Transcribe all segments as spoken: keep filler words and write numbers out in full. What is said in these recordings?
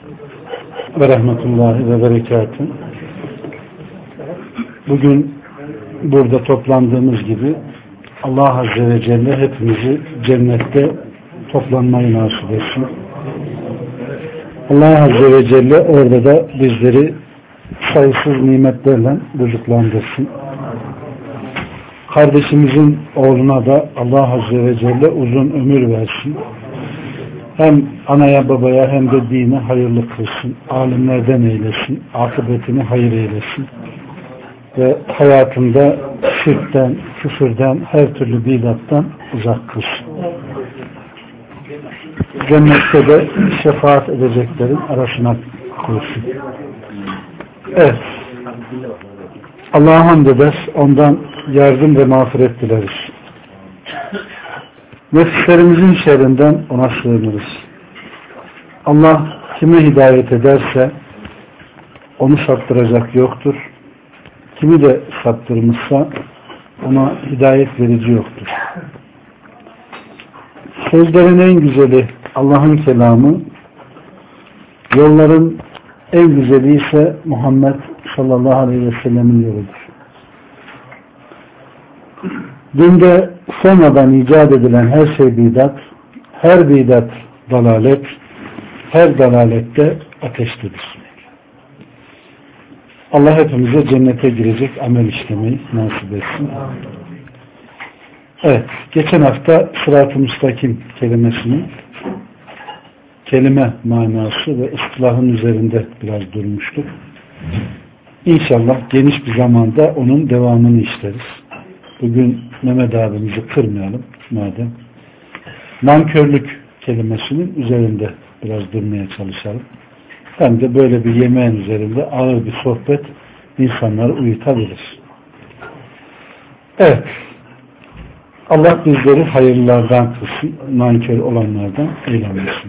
ve rahmetullahi ve berekatühü. Bugün burada toplandığımız gibi Allah Azze ve Celle hepimizi cennette toplanmayı nasip etsin. Allah Azze ve Celle orada da bizleri sayısız nimetlerle rızıklandırsın. Kardeşimizin oğluna da Allah Azze ve Celle uzun ömür versin. Hem anaya babaya hem de dine hayırlı kılsın. Alimlerden eylesin. Akıbetini hayır eylesin. Ve hayatında şirkten, küfürden, her türlü bidattan uzak kılsın. Cennette de şefaat edeceklerin arasına koysun. Evet. Allah'a hamd eder. Ondan yardım ve mağfiret dileriz. Nefislerimizin şerrinden ona sığınırız. Allah kime hidayet ederse onu saptıracak yoktur. Kimi de saptırmışsa ona hidayet verici yoktur. Sözlerin en güzeli Allah'ın kelamı, yolların en güzeli ise Muhammed sallallahu aleyhi ve sellemin yoludur. Dinde sonradan icat edilen her şey bidat, her bidat dalalet, her dalalette ateştedir. Allah hepimize cennete girecek amel işlemeyi nasip etsin. Evet, geçen hafta sırat-ı müstakim kelimesinin kelime manası ve istilahın üzerinde biraz durmuştuk. İnşallah geniş bir zamanda onun devamını işleriz. Bugün Mehmet abimizi kırmayalım madem. Nankörlük kelimesinin üzerinde biraz durmaya çalışalım. Hem de böyle bir yemeğin üzerinde ağır bir sohbet insanları uyutabilir. Evet. Allah bizleri hayırlardan kılsın, nankör olanlardan eylemesin.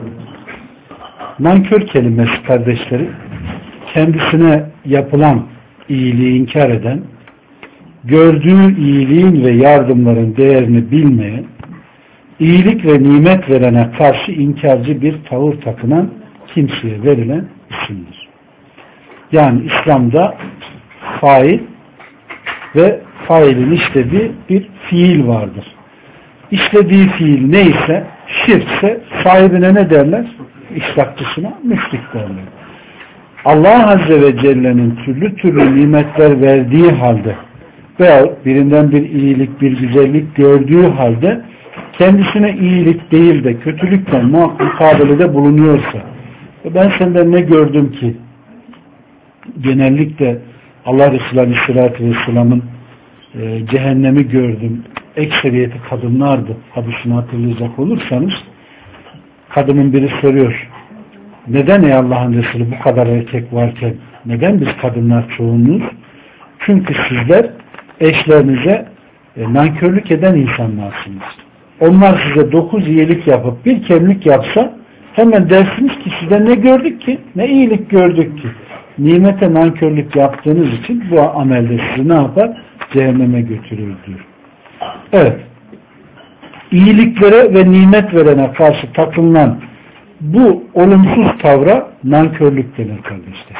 Nankör kelimesi kardeşleri, kendisine yapılan iyiliği inkar eden, gördüğü iyiliğin ve yardımların değerini bilmeyen, iyilik ve nimet verene karşı inkarcı bir tavır takınan kimseye verilen isimdir. Yani İslam'da fail ve failin işlediği bir fiil vardır. İşlediği fiil neyse, şirkse sahibine ne derler? İşrakçısına müşrik derler. Allah Azze ve Celle'nin türlü türlü nimetler verdiği halde veya birinden bir iyilik, bir güzellik gördüğü halde kendisine iyilik değil de kötülükten mukabelede bulunuyorsa, ben senden ne gördüm ki? Genellikle Allah Resulü Aleyhisselatü Vesselam'ın e, cehennemi gördüm. Ekseriyeti kadınlardı. Hadisini hatırlayacak olursanız kadının biri soruyor. Neden ey Allah'ın Resulü bu kadar erkek varken neden biz kadınlar çoğunluğuz? Çünkü sizler eşlerinize e, nankörlük eden insanlarsınız. Onlar size dokuz iyilik yapıp bir kemlik yapsa hemen dersiniz ki sizden ne gördük ki? Ne iyilik gördük ki? Nimete nankörlük yaptığınız için bu amelde sizi ne yapar? Cehenneme götürür diyor. Evet. İyiliklere ve nimet verene karşı takılan bu olumsuz tavra nankörlük denir kardeşler.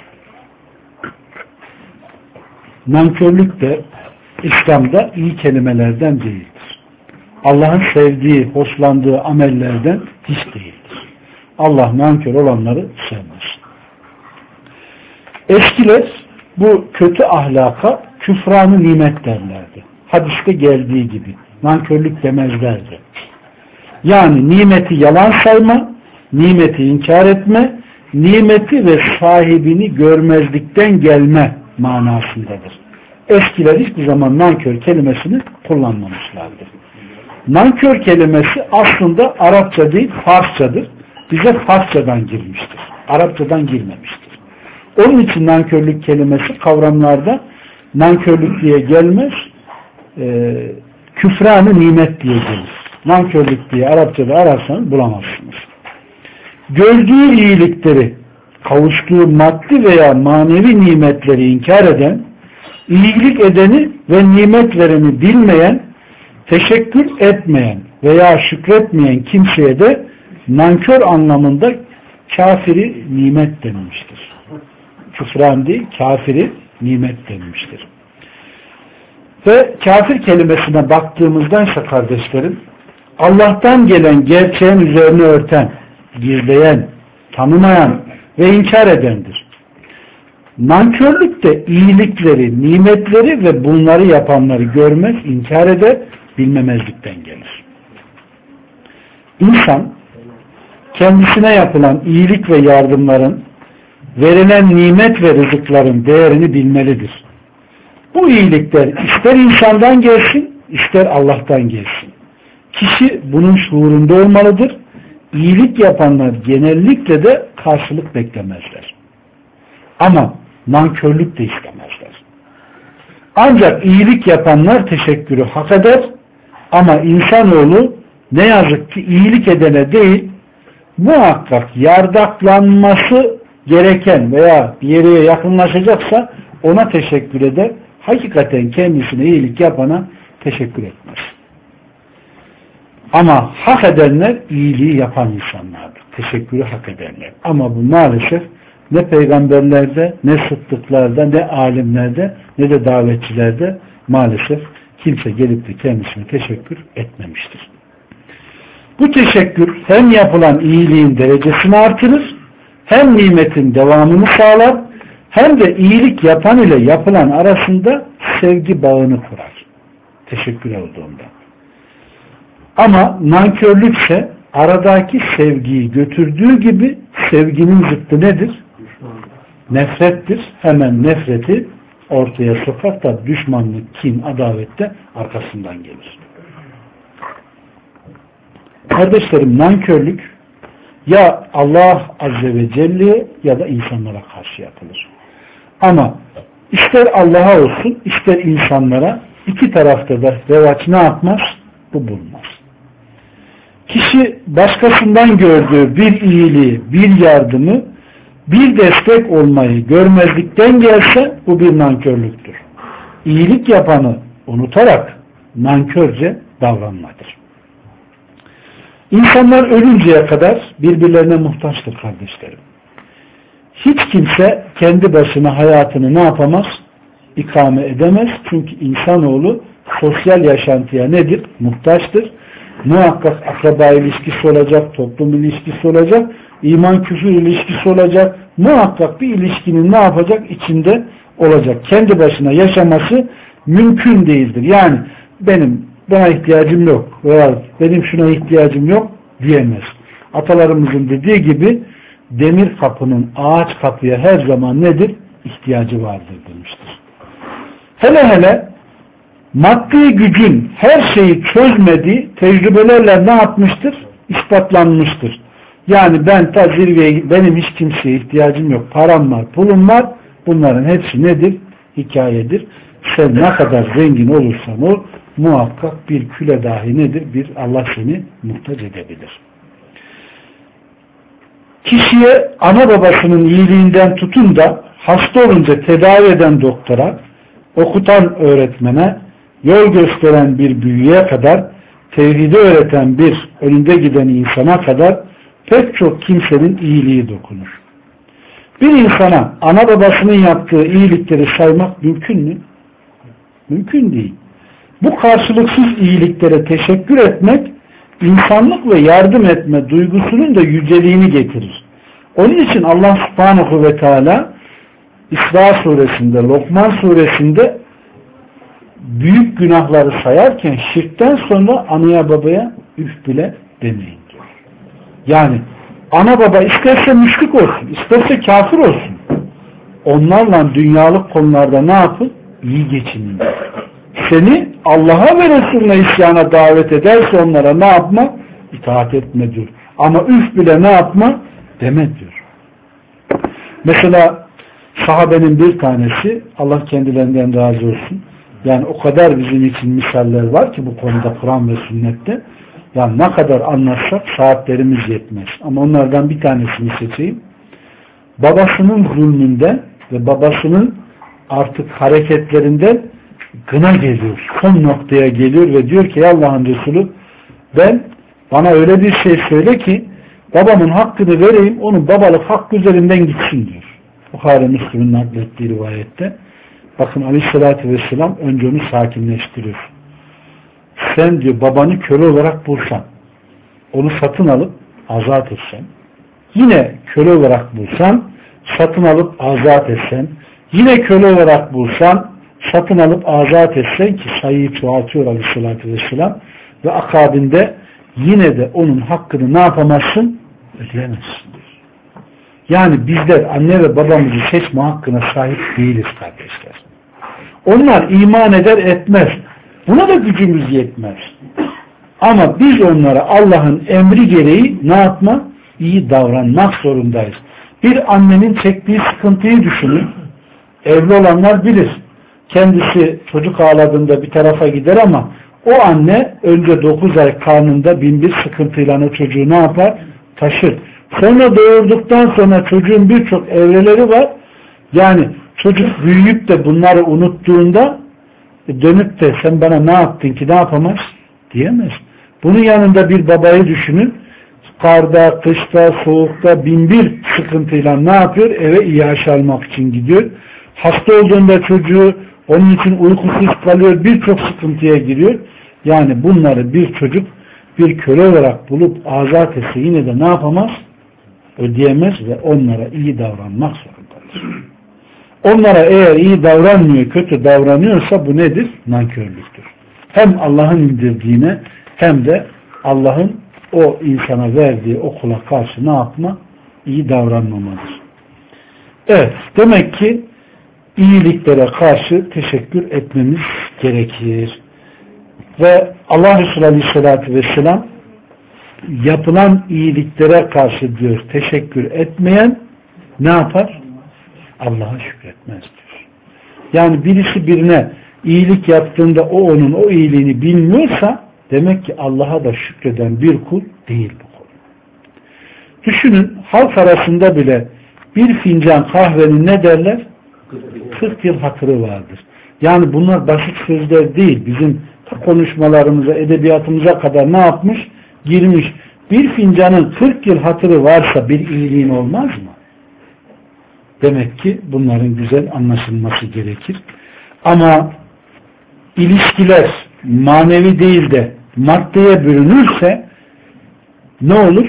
Nankörlük de İslam'da iyi kelimelerden değildir. Allah'ın sevdiği, hoşlandığı amellerden hiç değildir. Allah nankör olanları sevmez. Eskiler bu kötü ahlaka küfranı nimet derlerdi. Hadiste geldiği gibi nankörlük demezlerdi. Yani nimeti yalan sayma, nimeti inkar etme, nimeti ve sahibini görmezlikten gelme manasındadır. Eskiler hiçbir zaman nankör kelimesini kullanmamışlardır. Nankör kelimesi aslında Arapça değil Farsçadır. Bize Farsçadan girmiştir. Arapçadan girmemiştir. Onun için nankörlük kelimesi kavramlarda nankörlük diye gelmez, e, küfranı nimet diye gelir. Nankörlük diye Arapçada ararsanız bulamazsınız. Gördüğü iyilikleri, kavuştuğu maddi veya manevi nimetleri inkar eden, iyilik edeni ve nimet vereni bilmeyen, teşekkür etmeyen veya şükretmeyen kimseye de nankör anlamında kafiri nimet denilmiştir. Küfran değil, kafiri nimet denilmiştir. Ve kafir kelimesine baktığımızda ise kardeşlerim, Allah'tan gelen gerçeğin üzerine örten, gizleyen, tanımayan ve inkar edendir. Nankörlük de iyilikleri, nimetleri ve bunları yapanları görmez, inkar eder, bilmemezlikten gelir. İnsan kendisine yapılan iyilik ve yardımların, verilen nimet ve rızıkların değerini bilmelidir. Bu iyilikler ister insandan gelsin, ister Allah'tan gelsin. Kişi bunun şuurunda olmalıdır. İyilik yapanlar genellikle de karşılık beklemezler. Ama nankörlük de istemezler. Ancak iyilik yapanlar teşekkürü hak eder ama insanoğlu ne yazık ki iyilik edene değil, muhakkak yardaklanması gereken veya bir yere yakınlaşacaksa ona teşekkür eder. Hakikaten kendisine iyilik yapana teşekkür etmez. Ama hak edenler iyiliği yapan insanlardır. Teşekkürü hak edenler. Ama bu maalesef ne peygamberlerde, ne sıddıklarda, ne alimlerde, ne de davetçilerde maalesef kimse gelip de kendisine teşekkür etmemiştir. Bu teşekkür hem yapılan iyiliğin derecesini artırır, hem nimetin devamını sağlar, hem de iyilik yapan ile yapılan arasında sevgi bağını kurar. Teşekkür olduğunda. Ama nankörlükse aradaki sevgiyi götürdüğü gibi sevginin zıttı nedir? Nefrettir. Hemen nefreti ortaya sokar da düşmanlık, kin, adavette arkasından gelir. Kardeşlerim, nankörlük ya Allah Azze ve Celle'ye ya da insanlara karşı yapılır. Ama ister Allah'a olsun, ister insanlara, iki tarafta da revaç ne yapmaz? Bu bulunmaz. Kişi başkasından gördüğü bir iyiliği, bir yardımı, bir destek olmayı görmezlikten gelse bu bir nankörlüktür. İyilik yapanı unutarak nankörce davranmadır. İnsanlar ölünceye kadar birbirlerine muhtaçtır kardeşlerim. Hiç kimse kendi başına hayatını ne yapamaz? İkame edemez. Çünkü insanoğlu sosyal yaşantıya nedir? Muhtaçtır. Muhakkak akraba ilişkisi olacak, toplum ilişkisi olacak, iman küfür ilişkisi olacak. Muhakkak bir ilişkinin ne yapacak? İçinde olacak. Kendi başına yaşaması mümkün değildir. Yani benim buna ihtiyacım yok veya benim şuna ihtiyacım yok diyemez. Atalarımızın dediği gibi demir kapının ağaç kapıya her zaman nedir? İhtiyacı vardır demiştir. Hele hele maddi gücün her şeyi çözmediği tecrübelerle ne yapmıştır? İspatlanmıştır. Yani ben ta zirveye, benim hiç kimseye ihtiyacım yok. Param var, pulum var. Bunların hepsi nedir? Hikayedir. Sen ne kadar zengin olursan ol, muhakkak bir küle dahi nedir? Bir Allah seni muhtaç edebilir. Kişiye ana babasının iyiliğinden tutun da hasta olunca tedavi eden doktora, okutan öğretmene, yol gösteren bir büyüye kadar, tevhidi öğreten bir önünde giden insana kadar pek çok kimsenin iyiliği dokunur. Bir insana ana babasının yaptığı iyilikleri saymak mümkün mü? Mümkün değil. Bu karşılıksız iyiliklere teşekkür etmek, insanlık ve yardım etme duygusunun da yüceliğini getirir. Onun için Allah Subhanahu ve Teala İsra suresinde, Lokman suresinde büyük günahları sayarken şirkten sonra anaya babaya üf bile demeyin diyor. Yani ana baba isterse müşrik olsun, isterse kafir olsun. Onlarla dünyalık konularda ne yapın? İyi geçinin. Seni Allah'a ve Resulüne isyana davet ederse onlara ne yapma? İtaat etme diyor. Ama üf bile ne yapma? Deme diyor. Mesela sahabenin bir tanesi, Allah kendilerinden razı olsun, yani o kadar bizim için misaller var ki bu konuda Kur'an ve sünnette, yani ne kadar anlatsak saatlerimiz yetmez. Ama onlardan bir tanesini seçeyim. Babasının zulmünden ve babasının artık hareketlerinden gına geliyor. Son noktaya geliyor ve diyor ki Allah'ın Resulü, ben bana öyle bir şey söyle ki babamın hakkını vereyim, onun babalık hakkı üzerinden gitsin diyor. Buhari Müslim'in naklettiği rivayette. Bakın Aleyhisselatü Vesselam önce onu sakinleştiriyor. Sen diyor babanı köle olarak bulsan, onu satın alıp azat etsen, yine köle olarak bulsan, satın alıp azat etsen, yine köle olarak bulsan, satın alıp azat etsen ki sayıyı çoğaltıyor Aleyhisselatü Vesselam ve akabinde yine de onun hakkını ne yapamazsın? Ödeyemezsin diyor. Yani bizler anne ve babamızı seçme hakkına sahip değiliz kardeşler. Onlar iman eder etmez. Buna da gücümüz yetmez. Ama biz onlara Allah'ın emri gereği ne yapma? İyi davranmak zorundayız. Bir annenin çektiği sıkıntıyı düşünün. Evli olanlar bilir. Kendisi çocuk ağladığında bir tarafa gider ama o anne önce dokuz ay karnında bin bir sıkıntıyla o çocuğu ne yapar? Taşır. Sonra doğurduktan sonra çocuğun birçok evreleri var. Yani çocuk büyüyüp de bunları unuttuğunda dönüp de sen bana ne yaptın ki ne yapamaz? Diyemez. Bunun yanında bir babayı düşünün. Karda, kışta, soğukta bin bir sıkıntıyla ne yapıyor? Eve iaşe almak için gidiyor. Hasta olduğunda çocuğu onun için uykusuz kalıyor. Birçok sıkıntıya giriyor. Yani bunları bir çocuk bir köle olarak bulup azat etse yine de ne yapamaz? Ödeyemez ve onlara iyi davranmak zorundadır. Onlara eğer iyi davranmıyor, kötü davranıyorsa bu nedir? Nankörlüktür. Hem Allah'ın indirdiğine hem de Allah'ın o insana verdiği okula karşı ne yapma? İyi davranmamadır. Evet, demek ki iyiliklere karşı teşekkür etmemiz gerekir. Ve Allah Resulü Aleyhisselatü Vesselam yapılan iyiliklere karşı diyor teşekkür etmeyen ne yapar? Allah'a şükretmez diyor. Yani birisi birine iyilik yaptığında o onun o iyiliğini bilmiyorsa demek ki Allah'a da şükreden bir kul değil bu kul. Düşünün halk arasında bile bir fincan kahvenin ne derler? kırk yıl hatırı vardır. Yani bunlar basit sözler değil. Bizim konuşmalarımıza, edebiyatımıza kadar ne yapmış? Girmiş. Bir fincanın kırk yıl hatırı varsa bir iyiliğin olmaz mı? Demek ki bunların güzel anlaşılması gerekir. Ama ilişkiler manevi değil de maddeye bürünürse ne olur?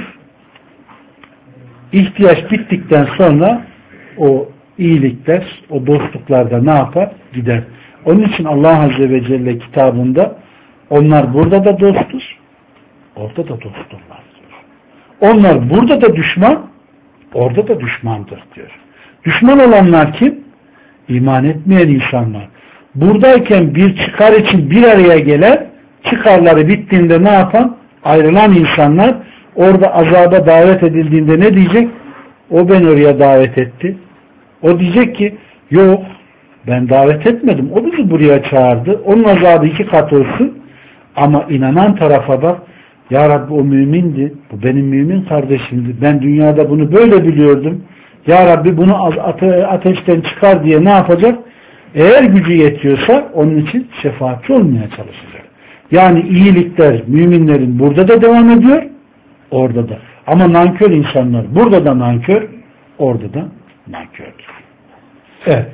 İhtiyaç bittikten sonra o iyilikler, o dostluklar da ne yapar? Gider. Onun için Allah Azze ve Celle kitabında onlar burada da dosttur, orada da dosturlar diyor. Onlar burada da düşman, orada da düşmandır diyor. Düşman olanlar kim? İman etmeyen insanlar. Buradayken bir çıkar için bir araya gelen, çıkarları bittiğinde ne yapan? Ayrılan insanlar orada azaba davet edildiğinde ne diyecek? O beni oraya davet etti. O diyecek ki yok ben davet etmedim. O bizi buraya çağırdı. Onun azabı iki kat olsun. Ama inanan tarafa bak. Ya Rabbi o mümindi. Bu benim mümin kardeşimdi. Ben dünyada bunu böyle biliyordum. Ya Rabbi bunu ate ateşten çıkar diye ne yapacak? Eğer gücü yetiyorsa onun için şefaatçi olmaya çalışacak. Yani iyilikler müminlerin burada da devam ediyor. Orada da. Ama nankör insanlar burada da nankör. Orada da nankördür. Evet.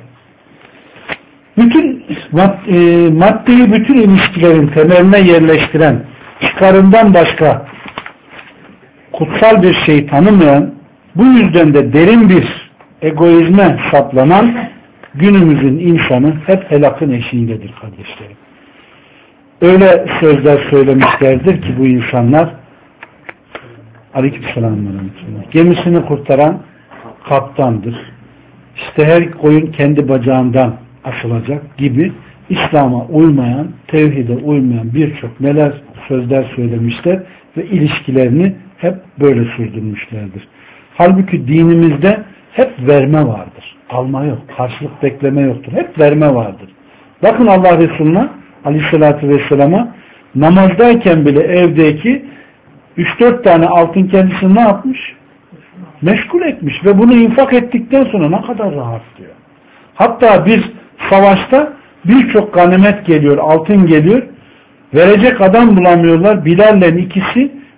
Bütün maddeyi bütün ilişkilerin temeline yerleştiren, çıkarından başka kutsal bir şey tanımayan, bu yüzden de derin bir egoizme saplanan günümüzün insanı hep helakın eşiğindedir kardeşlerim. Öyle sözler söylemişlerdir ki bu insanlar aleykümselam gemisini kurtaran kaptandır. İşte her koyun kendi bacağından asılacak gibi İslam'a uymayan, tevhide uymayan birçok neler sözler söylemişler ve ilişkilerini hep böyle sürdürmüşlerdir. Halbuki dinimizde hep verme vardır. Alma yok. Karşılık bekleme yoktur. Hep verme vardır. Bakın Allah Resulü'ne Aleyhisselatü Vesselam'a namazdayken bile evdeki üç dört tane altın kendisini ne yapmış? Meşgul etmiş ve bunu infak ettikten sonra ne kadar rahat diyor. Hatta bir savaşta birçok ganimet geliyor, altın geliyor. Verecek adam bulamıyorlar. Bilal'le ikisi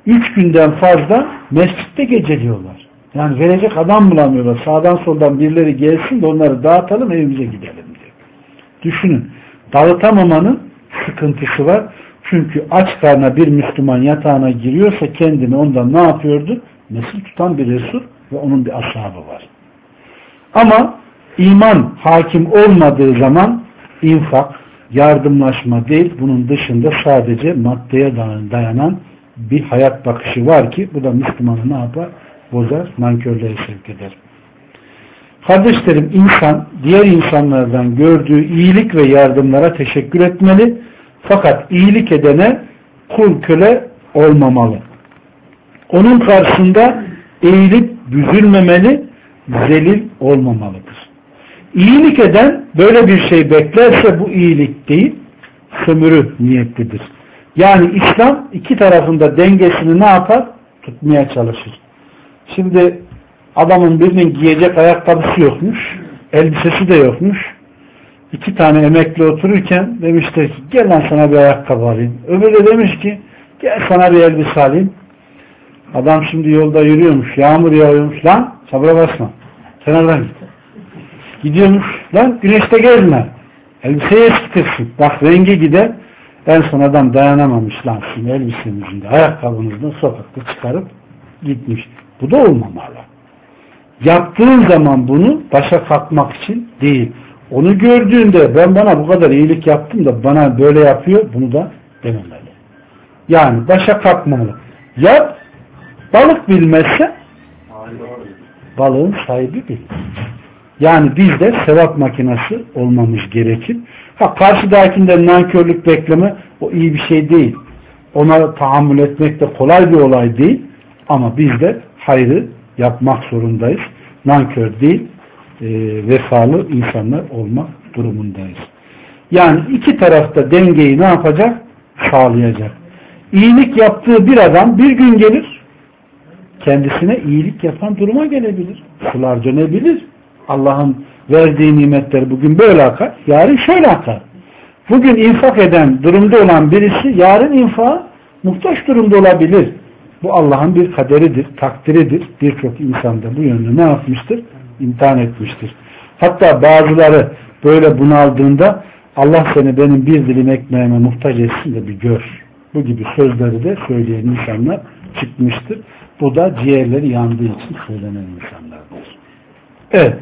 üç günden fazla mescitte geceliyorlar. Yani verecek adam bulamıyorlar. Sağdan soldan birileri gelsin de onları dağıtalım, evimize gidelim diyor. Düşünün. Dağıtamamanın sıkıntısı var. Çünkü aç karnına bir Müslüman yatağına giriyorsa kendini ondan ne yapıyordu? Nesil tutan bir Resul ve onun bir ashabı var. Ama iman hakim olmadığı zaman infak, yardımlaşma değil, bunun dışında sadece maddeye dayanan bir hayat bakışı var ki bu da Müslümanı ne yapar? Bozar, nankörlüğe sevk eder. Kardeşlerim, insan diğer insanlardan gördüğü iyilik ve yardımlara teşekkür etmeli. Fakat iyilik edene kul köle olmamalı. Onun karşısında eğilip büzülmemeli, zelil olmamalıdır. İyilik eden böyle bir şey beklerse bu iyilik değil, sömürü niyetlidir. Yani İslam iki tarafında dengesini ne yapar? Tutmaya çalışır. Şimdi adamın birinin giyecek ayakkabısı yokmuş, elbisesi de yokmuş. İki tane emekli otururken demişler ki gel lan sana bir ayakkabı alayım. Öbürü de demiş ki gel sana bir elbise alayım. Adam şimdi yolda yürüyormuş, yağmur yağıyormuş. Lan sabra basma, kenardan git. Gidiyormuş, lan güneşte gezme. Elbiseyi eskitirsin. Bak rengi gider. En son adam dayanamamış, lan şimdi elbisemizin de ayakkabımızın sokakta çıkarıp gitmiş. Bu da olmamalı. Yaptığın zaman bunu başa kalkmak için değil. Onu gördüğünde ben bana bu kadar iyilik yaptım da bana böyle yapıyor, bunu da dememeli. Yani başa kalkmamalı. Yap, balık bilmezse balığın sahibi bilir. Yani biz de sevap makinesi olmamız gerekir. Ha, karşıdakinden nankörlük bekleme o iyi bir şey değil. Ona tahammül etmek de kolay bir olay değil. Ama biz de hayrı yapmak zorundayız. Nankör değil, e, vefalı insanlar olmak durumundayız. Yani iki tarafta dengeyi ne yapacak? Sağlayacak. İyilik yaptığı bir adam bir gün gelir, kendisine iyilik yapan duruma gelebilir. Sular dönebilir. Allah'ın verdiği nimetler bugün böyle akar, yarın şöyle akar. Bugün infak eden durumda olan birisi yarın infağa muhtaç durumda olabilir. Bu Allah'ın bir kaderidir, takdiridir. Birçok insan da bu yönde ne yapmıştır? İmtihan etmiştir. Hatta bazıları böyle bunaldığında Allah seni benim bir dilim ekmeğime muhtaç etsin de bir gör. Bu gibi sözleri de söyleyen insanlar çıkmıştır. Bu da ciğerleri yandığı için söylenen insanlardır. Evet.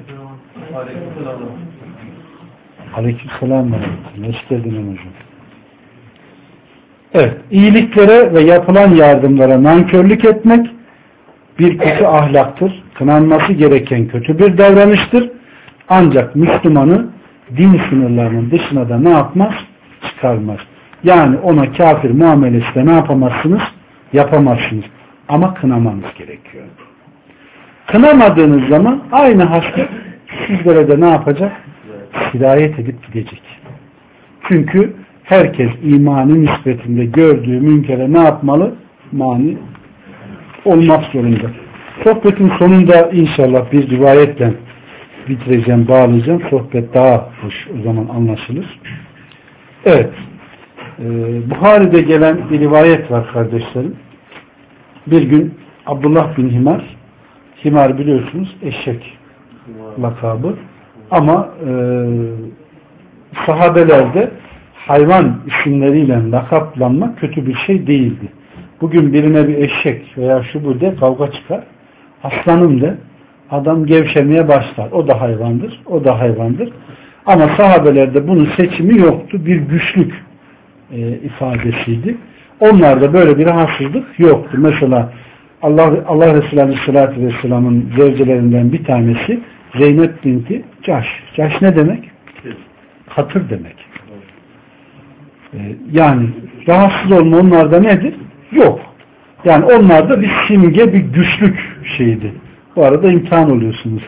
Aleykümselam. Hoş geldin hocam. Evet. İyiliklere ve yapılan yardımlara nankörlük etmek bir kötü ahlaktır. Kınanması gereken kötü bir davranıştır. Ancak Müslümanı din sınırlarının dışına da ne yapmaz? Çıkarmaz. Yani ona kafir muamelesi de ne yapamazsınız? Yapamazsınız. Ama kınamanız gerekiyor. Kınamadığınız zaman aynı hasret sizlere de ne yapacak? Hidayet edip gidecek. Çünkü herkes imanı nispetinde gördüğü münkere ne yapmalı? Mani olmak zorunda. Sohbetin sonunda inşallah bir rivayetle bitireceğim, bağlayacağım. Sohbet daha hoş o zaman anlaşılır. Evet. Ee, Buhari'de gelen bir rivayet var kardeşlerim. Bir gün Abdullah bin Himar, Himar biliyorsunuz eşek lakabı, ama e, sahabelerde hayvan isimleriyle lakaplanmak kötü bir şey değildi. Bugün birine bir eşek veya şu bu de kavga çıkar. Aslanım de, adam gevşemeye başlar. O da hayvandır, o da hayvandır. Ama sahabelerde bunun seçimi yoktu. Bir güçlük e, ifadesiydi. Onlarda böyle bir rahatsızlık yoktu. Mesela Allah, Allah Resulü Aleyhisselatü Vesselam'ın zevcelerinden bir tanesi Zeynep binti Caş. Caş ne demek? Hatır demek. Ee, yani rahatsız olma onlarda nedir? Yok. Yani onlarda bir simge, bir güçlük şeydi. Bu arada imtihan oluyorsunuz.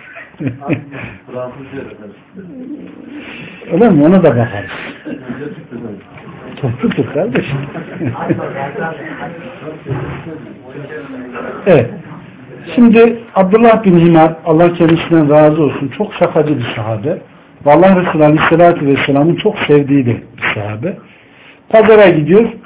Öyle mi? Ona da bakarız. Topludur kardeşim. Evet. Şimdi Abdullah bin Himar, Allah kendisinden razı olsun, çok şakacı bir sahabe. Allah Resulü Aleyhisselatü Vesselam'ın çok sevdiği bir sahabe. Pazara gidiyor.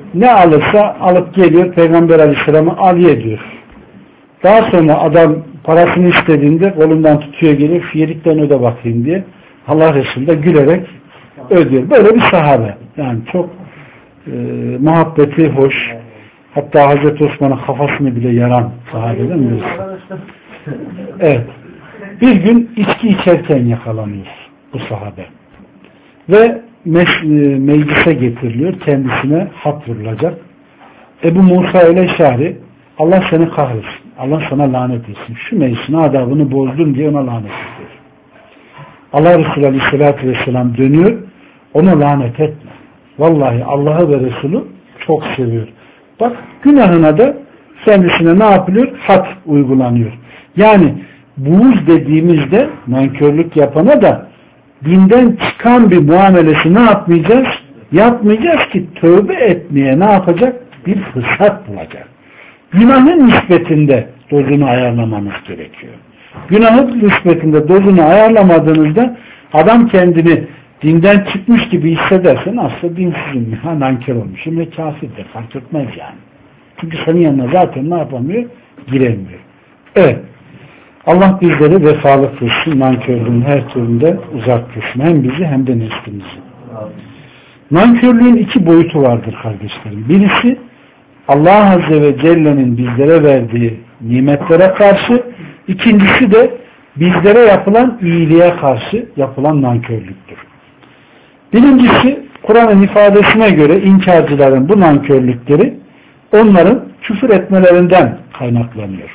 ne alırsa alıp geliyor Peygamber Aleyhisselam'a aliye diyor. Daha sonra adam parasını istediğinde kolundan tutuyor geliyor, fiyelikten öde bakayım diye. Allah Resulü de gülerek ödüyor. Böyle bir sahabe. Yani çok e, muhabbeti hoş. Hatta Hazreti Osman'ın kafasını bile yaran sahabeden birisi. Evet. Bir gün içki içerken yakalanıyor bu sahabe. Ve meclise getiriliyor. Kendisine hak vurulacak. Ebu Musa el-Eşari, Allah seni kahretsin. Allah sana lanet etsin. Şu meclisin adabını bozdun diye ona lanet ediyor. Allah Resulü Aleyhisselatü Vesselam dönüyor. Ona lanet etme. Vallahi Allah'ı ve Resulü çok seviyor. Bak günahına da kendisine ne yapılıyor? Hat uygulanıyor. Yani buğuz dediğimizde nankörlük yapana da dinden çıkan bir muamelesi ne yapmayacağız? Yapmayacağız ki tövbe etmeye ne yapacak? Bir fırsat bulacak. Günahın nispetinde dozunu ayarlamanız gerekiyor. Günahın nispetinde dozunu ayarlamadığınızda adam kendini dinden çıkmış gibi hissedersen aslında dinsizim, ha, nankör olmuşum ve kafirdir. Fark etmez yani. Çünkü senin yanına zaten ne yapamıyor? Giremiyor. Evet. Allah bizleri vefalı kılsın, nankörlüğün her türünde uzak kılsın. Hem bizi hem de neslimizi. Nankörlüğün iki boyutu vardır kardeşlerim. Birisi Allah Azze ve Celle'nin bizlere verdiği nimetlere karşı, ikincisi de bizlere yapılan iyiliğe karşı yapılan nankörlüktür. Birincisi Kur'an'ın ifadesine göre inkarcıların bu nankörlükleri onların küfür etmelerinden kaynaklanıyor.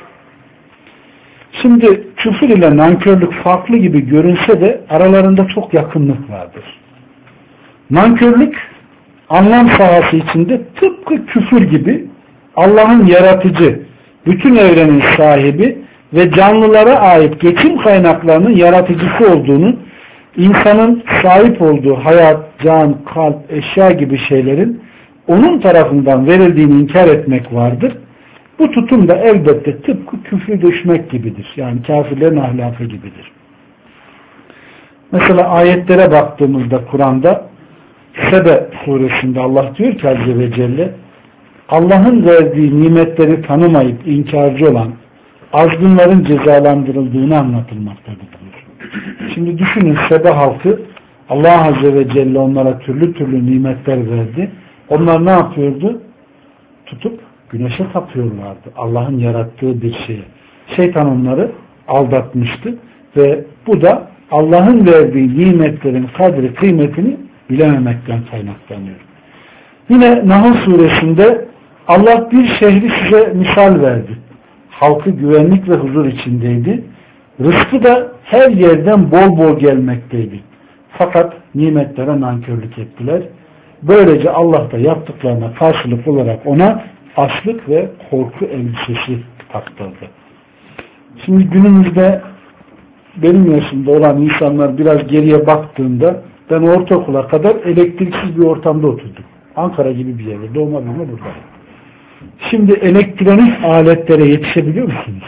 Şimdi küfür ile nankörlük farklı gibi görünse de aralarında çok yakınlık vardır. Nankörlük anlam sahası içinde tıpkı küfür gibi Allah'ın yaratıcı, bütün evrenin sahibi ve canlılara ait geçim kaynaklarının yaratıcısı olduğunu, insanın sahip olduğu hayat, can, kalp, eşya gibi şeylerin onun tarafından verildiğini inkar etmek vardır. Bu tutum da elbette tıpkı küfrü düşmek gibidir. Yani kafirlerin ahlakı gibidir. Mesela ayetlere baktığımızda Kur'an'da Sebe suresinde Allah diyor ki Azze ve Celle, Allah'ın verdiği nimetleri tanımayıp inkarcı olan azgınların cezalandırıldığını anlatılmaktadır diyor. Şimdi düşünün, Sebe halkı Allah Azze ve Celle onlara türlü türlü nimetler verdi. Onlar ne yapıyordu? Tutup güneşe tapıyorlardı. Allah'ın yarattığı bir şeye. Şeytan onları aldatmıştı ve bu da Allah'ın verdiği nimetlerin kadri kıymetini bilememekten kaynaklanıyor. Yine Nahl suresinde Allah bir şehri size misal verdi. Halkı güvenlik ve huzur içindeydi. Rızkı da her yerden bol bol gelmekteydi. Fakat nimetlere nankörlük ettiler. Böylece Allah da yaptıklarına karşılık olarak ona açlık ve korku elbisesi taktırdı. Şimdi günümüzde benim yaşımda olan insanlar biraz geriye baktığında ben ortaokula kadar elektriksiz bir ortamda oturdum. Ankara gibi bir yerde. Doğma büyüme buradayım. Şimdi elektronik aletlere yetişebiliyor musunuz?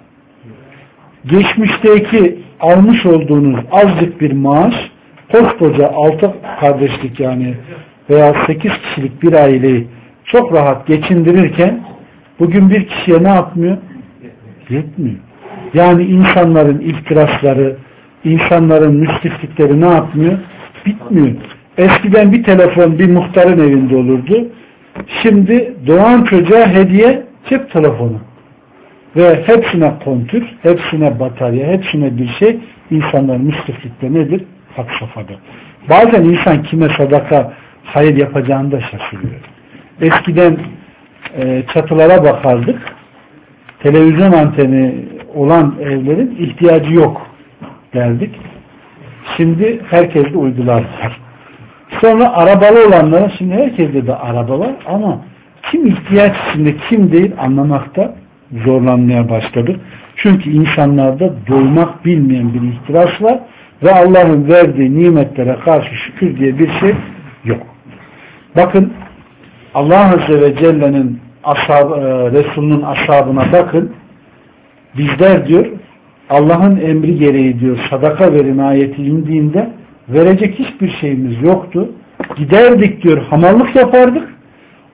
Geçmişteki almış olduğunuz azıcık bir maaş koskoca altı kardeşlik yani veya sekiz kişilik bir aileyi çok rahat geçindirirken bugün bir kişiye ne yapmıyor? Yetmiyor. Yani insanların iftirasları, insanların müsriflikleri ne yapmıyor? Bitmiyor. Eskiden bir telefon bir muhtarın evinde olurdu. Şimdi doğan çocuğa hediye cep telefonu. Ve hepsine kontür, hepsine batarya, hepsine bir şey. İnsanların müsriflikte nedir? Had safhada. Bazen insan kime sadaka, hayır yapacağını da şaşırıyor. Eskiden e, çatılara bakardık. Televizyon anteni olan evlerin ihtiyacı yok derdik. Şimdi herkeste uydular var. Sonra arabalı olanlara şimdi herkeste de araba var ama kim ihtiyaç içinde kim değil anlamakta zorlanmaya başladık. Çünkü insanlarda doymak bilmeyen bir ihtiras var ve Allah'ın verdiği nimetlere karşı şükür diye bir şey yok. Bakın Allah Azze ve Celle'nin ashab, Resulünün ashabına bakın. Bizler diyor Allah'ın emri gereği diyor sadaka verin ayeti indiğinde verecek hiçbir şeyimiz yoktu. Giderdik diyor hamallık yapardık.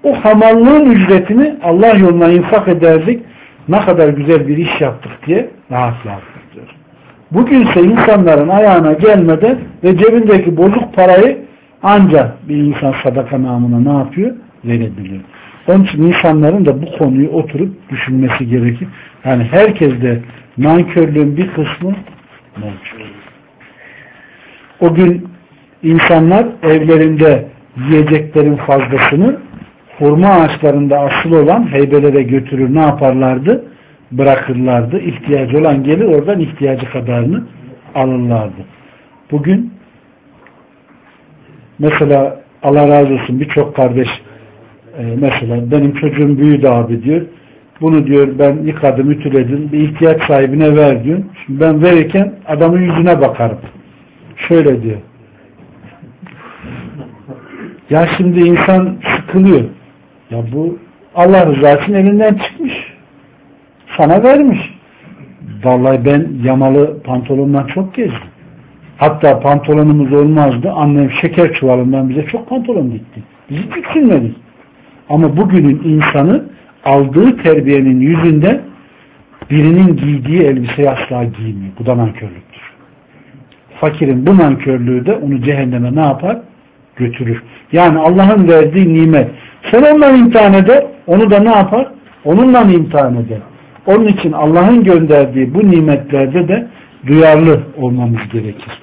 O hamallığın ücretini Allah yoluna infak ederdik. Ne kadar güzel bir iş yaptık diye rahatlardık diyor. Bugünse insanların ayağına gelmeden ve cebindeki bozuk parayı ancak bir insan sadaka namına ne yapıyor? Verebiliyor. Onun için insanların da bu konuyu oturup düşünmesi gerekir. Yani herkes de nankörlüğün bir kısmı mevcut. O gün insanlar evlerinde yiyeceklerin fazlasını hurma ağaçlarında asılı olan heybelere götürür, ne yaparlardı? Bırakırlardı. İhtiyacı olan gelir oradan ihtiyacı kadarını alırlardı. Bugün mesela Allah razı olsun birçok kardeş e, mesela benim çocuğum büyüdü abi diyor. Bunu diyor ben yıkadım, ütüledim. Bir ihtiyaç sahibine ver diyor. Şimdi ben verirken adamın yüzüne bakarım. Şöyle diyor. Ya şimdi insan sıkılıyor. Ya bu Allah rızası için elinden çıkmış. Sana vermiş. Vallahi ben yamalı pantolondan çok gezdim. Hatta pantolonumuz olmazdı. Annem şeker çuvalından bize çok pantolon dikti. Bizi diksinmedik. Ama bugünün insanı aldığı terbiyenin yüzünden birinin giydiği elbiseyi asla giymiyor. Bu da nankörlüktür. Fakirin bu nankörlüğü de onu cehenneme ne yapar? Götürür. Yani Allah'ın verdiği nimet. Sen onunla imtihan eder, onu da ne yapar? Onunla imtihan eder. Onun için Allah'ın gönderdiği bu nimetlerde de duyarlı olmamız gerekir.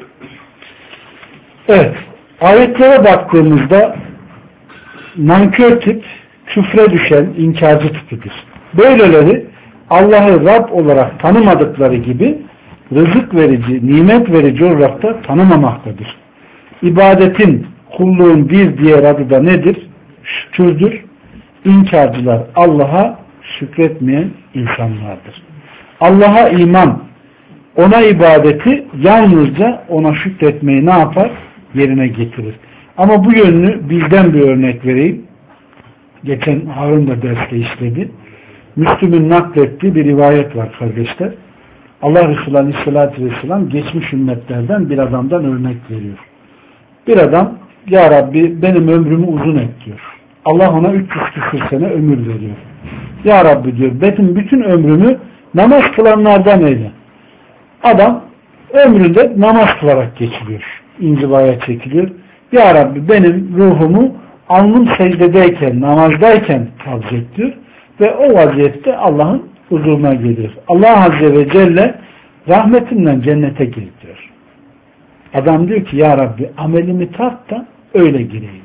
Evet. Ayetlere baktığımızda nankör tip küfre düşen inkarcı tipidir. Böyleleri Allah'ı Rab olarak tanımadıkları gibi rızık verici, nimet verici olarak da tanımamaktadır. İbadetin, kulluğun bir diğer adı da nedir? Şükürdür. İnkarcılar Allah'a şükretmeyen insanlardır. Allah'a iman, ona ibadeti yalnızca ona şükretmeyi ne yapar? Yerine getirir. Ama bu yönlü bizden bir örnek vereyim. Geçen Harun da derste işledi. Müslüm'ün naklettiği bir rivayet var kardeşler. Allah Resulü Aleyhisselatü Vesselam geçmiş ümmetlerden bir adamdan örnek veriyor. Bir adam, Ya Rabbi benim ömrümü uzun et diyor. Allah ona üç yüz küsur sene ömür veriyor. Ya Rabbi diyor, benim bütün ömrümü namaz kılanlardan eyle. Adam ömründe namaz kılarak geçiriyor. İnzivaya çekiliyor. Ya Rabbi benim ruhumu alnım secdedeyken, namazdayken kabz et diyor. Ve o vaziyette Allah'ın huzuruna gelir. Allah Azze ve Celle rahmetinden cennete gir diyor. Adam diyor ki Ya Rabbi amelimi tart da öyle gireyim.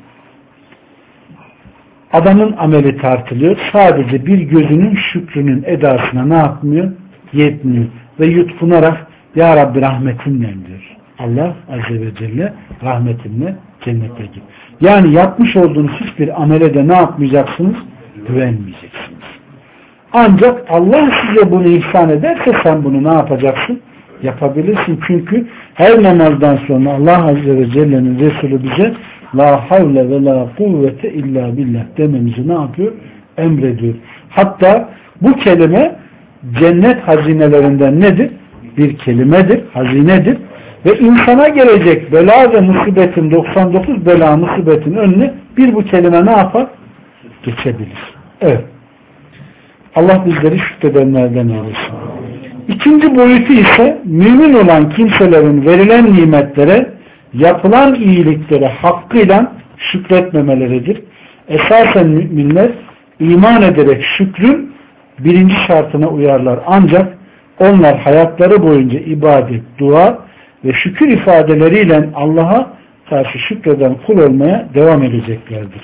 Adamın ameli tartılıyor. Sadece bir gözünün şükrünün edasına ne yapmıyor? Yetmiyor. Ve yutkunarak Ya Rabbi rahmetinle diyor. Allah Azze ve Celle rahmetinle cennete gir. Yani yapmış olduğunuz hiçbir amele de ne yapmayacaksınız? Güvenmeyeceksiniz. Ancak Allah size bunu ihsan ederse sen bunu ne yapacaksın? Yapabilirsin. Çünkü her namazdan sonra Allah Azze ve Celle'nin Resulü bize La havle ve la kuvvete illa billah dememizi ne yapıyor? Emrediyor. Hatta bu kelime cennet hazinelerinden nedir? Bir kelimedir, hazinedir. Ve insana gelecek bela ve musibetin doksan dokuz bela musibetin önüne bir bu kelime ne yapar? Geçebilir. Evet. Allah bizleri şükredenlerden eylesin. İkinci boyutu ise mümin olan kimselerin verilen nimetlere, yapılan iyiliklere hakkıyla şükretmemeleridir. Esasen müminler iman ederek şükrün birinci şartına uyarlar. Ancak onlar hayatları boyunca ibadet, dua ve şükür ifadeleriyle Allah'a karşı şükreden kul olmaya devam edeceklerdir.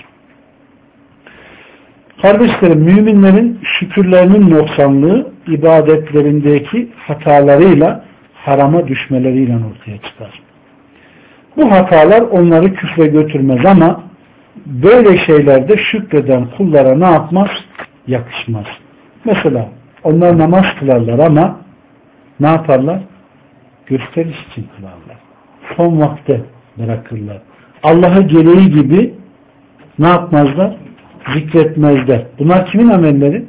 Kardeşlerim, müminlerin şükürlerinin noksanlığı ibadetlerindeki hatalarıyla harama düşmeleriyle ortaya çıkar. Bu hatalar onları küfre götürmez ama böyle şeylerde şükreden kullara ne yapmaz? Yakışmaz. Mesela onlar namaz kılarlar ama ne yaparlar? Gösteriş için kılarlar. Son vakte bırakırlar. Allah'ı gereği gibi ne yapmazlar? Zikretmezler. Bunlar kimin amelleri?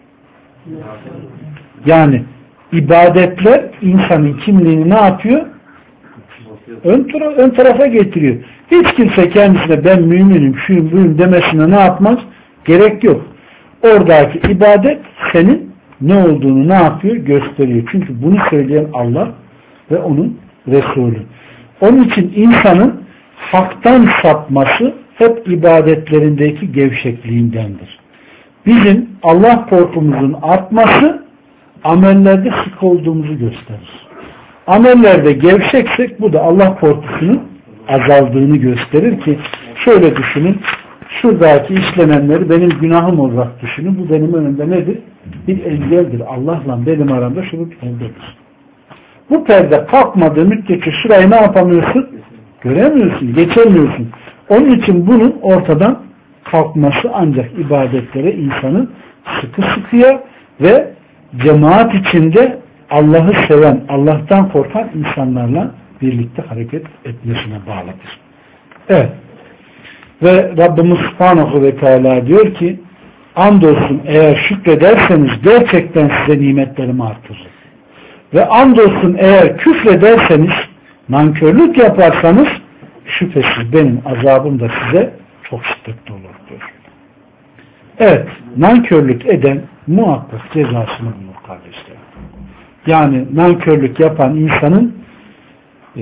Yani ibadetler insanın kimliğini ne yapıyor? Ön, tara- ön tarafa getiriyor. Hiç kimse kendisine ben müminim, şuyum, buyum demesine ne yapmaz? Gerek yok. Oradaki ibadet senin ne olduğunu ne yapıyor? Gösteriyor. Çünkü bunu söyleyen Allah ve onun Resulü. Onun için insanın haktan sapması hep ibadetlerindeki gevşekliğindendir. Bizim Allah korkumuzun artması amellerde sık olduğumuzu gösterir. Amellerde gevşeksek bu da Allah korkusunun azaldığını gösterir ki şöyle düşünün, şuradaki işlenenleri benim günahım olarak düşünün. Bu benim önümde nedir? Bir engeldir. Allah'la benim aramda şunu bir perdedir. Bu perde kalkmadığı müddetçe şurayı ne yapamıyorsun? Göremiyorsun, geçemiyorsun. Onun için bunun ortadan kalkması ancak ibadetlere insanı sıkı sıkıya ve cemaat içinde Allah'ı seven, Allah'tan korkan insanlarla birlikte hareket etmesine bağlıdır. Evet. Ve Rabbimiz Subhanahu ve Teala diyor ki andolsun eğer şükrederseniz gerçekten size nimetlerimi artırırım. Ve andolsun eğer küfrederseniz, nankörlük yaparsanız şüphesiz benim azabım da size çok şiddetli olur diyor. Evet, nankörlük eden muhakkak cezasını bulur kardeşler. Yani nankörlük yapan insanın e,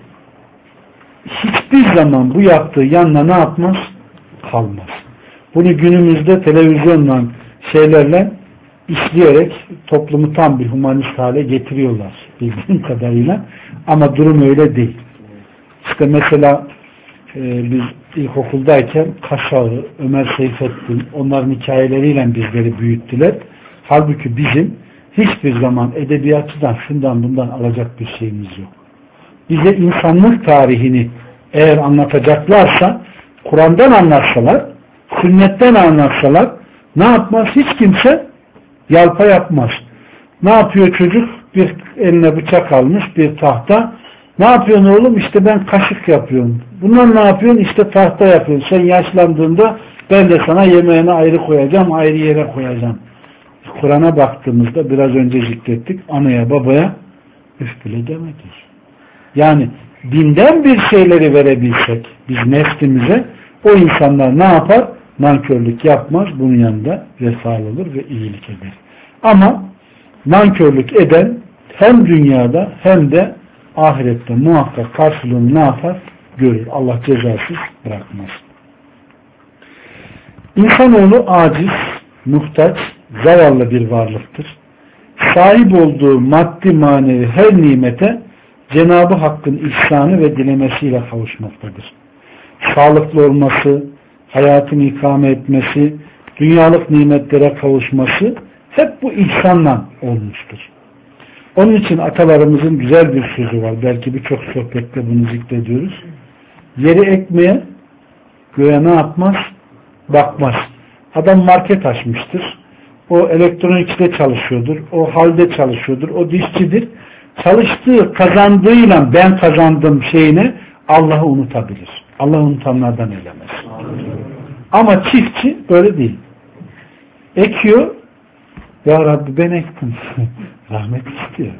hiçbir zaman bu yaptığı yanına ne yapmaz? Kalmaz. Bunu günümüzde televizyonla şeylerle işleyerek toplumu tam bir humanist hale getiriyorlar bildiğim kadarıyla. Ama durum öyle değil. İşte mesela e, biz ilkokuldayken Kaşağı, Ömer Seyfettin onların hikayeleriyle bizleri büyüttüler. Halbuki bizim hiçbir zaman edebiyatçıdan şundan bundan alacak bir şeyimiz yok. Bize insanlık tarihini eğer anlatacaklarsa Kur'an'dan anlatsalar, sünnetten anlatsalar ne yapmaz? Hiç kimse yalpa yapmaz. Ne yapıyor çocuk? Bir eline bıçak almış, bir tahta. Ne yapıyorsun oğlum? İşte ben kaşık yapıyorum. Bundan ne yapıyorsun? İşte tahta yapıyorsun. Sen yaşlandığında ben de sana yemeğini ayrı koyacağım, ayrı yere koyacağım. Kur'an'a baktığımızda biraz önce zikrettik. Anaya babaya üf bile demedir. Yani dinden bir şeyleri verebilsek biz nefsimize o insanlar ne yapar? Nankörlük yapmaz. Bunun yanında vefalı olur ve iyilik eder. Ama nankörlük eden hem dünyada hem de ahirette muhakkak karşılığını ne yapar? Görür. Allah cezasız bırakmaz. İnsanoğlu aciz, muhtaç, zavallı bir varlıktır. Sahip olduğu maddi manevi her nimete Cenab-ı Hakk'ın ihsanı ve dilemesiyle kavuşmaktadır. Sağlıklı olması, hayatını ikame etmesi, dünyalık nimetlere kavuşması hep bu ihsanla olmuştur. Onun için atalarımızın güzel bir sözü var. Belki birçok sohbette bunu zikrediyoruz. Yeri ekmeğe göğe ne yapmaz? Bakmaz. Adam market açmıştır. O elektronikte çalışıyordur. O halde çalışıyordur. O dişçidir. Çalıştığı, kazandığıyla ben kazandım şeyine Allah'ı unutabilir. Allah unutanlardan eylemez. Ama çiftçi böyle değil. Ekiyor. Ya Rabbi ben ektim. Rahmet istiyor.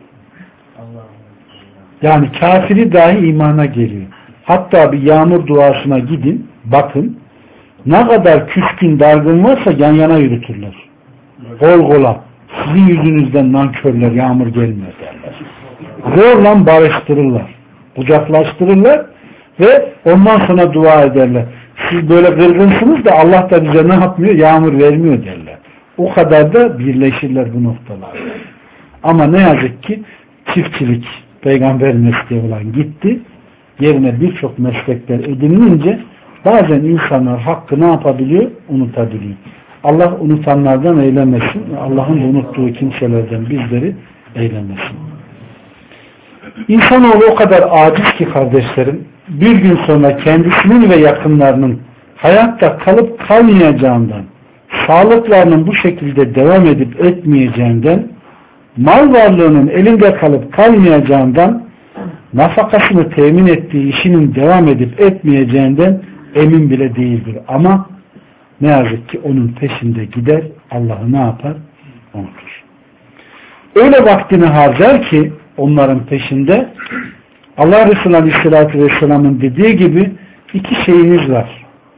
Yani kafiri dahi imana geliyor. Hatta bir yağmur duasına gidin, bakın. Ne kadar küskün, dargın varsa yan yana yürütürler. Gol gola. Sizin yüzünüzden nankörler, yağmur gelmiyor derler. Zorla barıştırırlar. Kucaklaştırırlar ve ondan sonra dua ederler. Siz böyle kırgınsınız da Allah da bize ne yapmıyor? Yağmur vermiyor derler. O kadar da birleşirler bu noktalarda. Ama ne yazık ki çiftçilik peygamber mesleği olan gitti. Yerine birçok meslekler edinilince bazen insanlar hakkı ne yapabiliyor? Unutabiliyor. Allah unutanlardan eylemesin. Allah'ın unuttuğu kimselerden bizleri eylemesin. İnsanoğlu o kadar aciz ki kardeşlerim, bir gün sonra kendisinin ve yakınlarının hayatta kalıp kalmayacağından, sağlıklarının bu şekilde devam edip etmeyeceğinden, mal varlığının elinde kalıp kalmayacağından, nafakasını temin ettiği işinin devam edip etmeyeceğinden emin bile değildir. Ama ne yazık ki onun peşinde gider, Allah'ı ne yapar? Unutur. Öyle vaktini harcar ki onların peşinde Allah Resulü Aleyhisselatü Vesselam'ın dediği gibi iki şeyiniz var.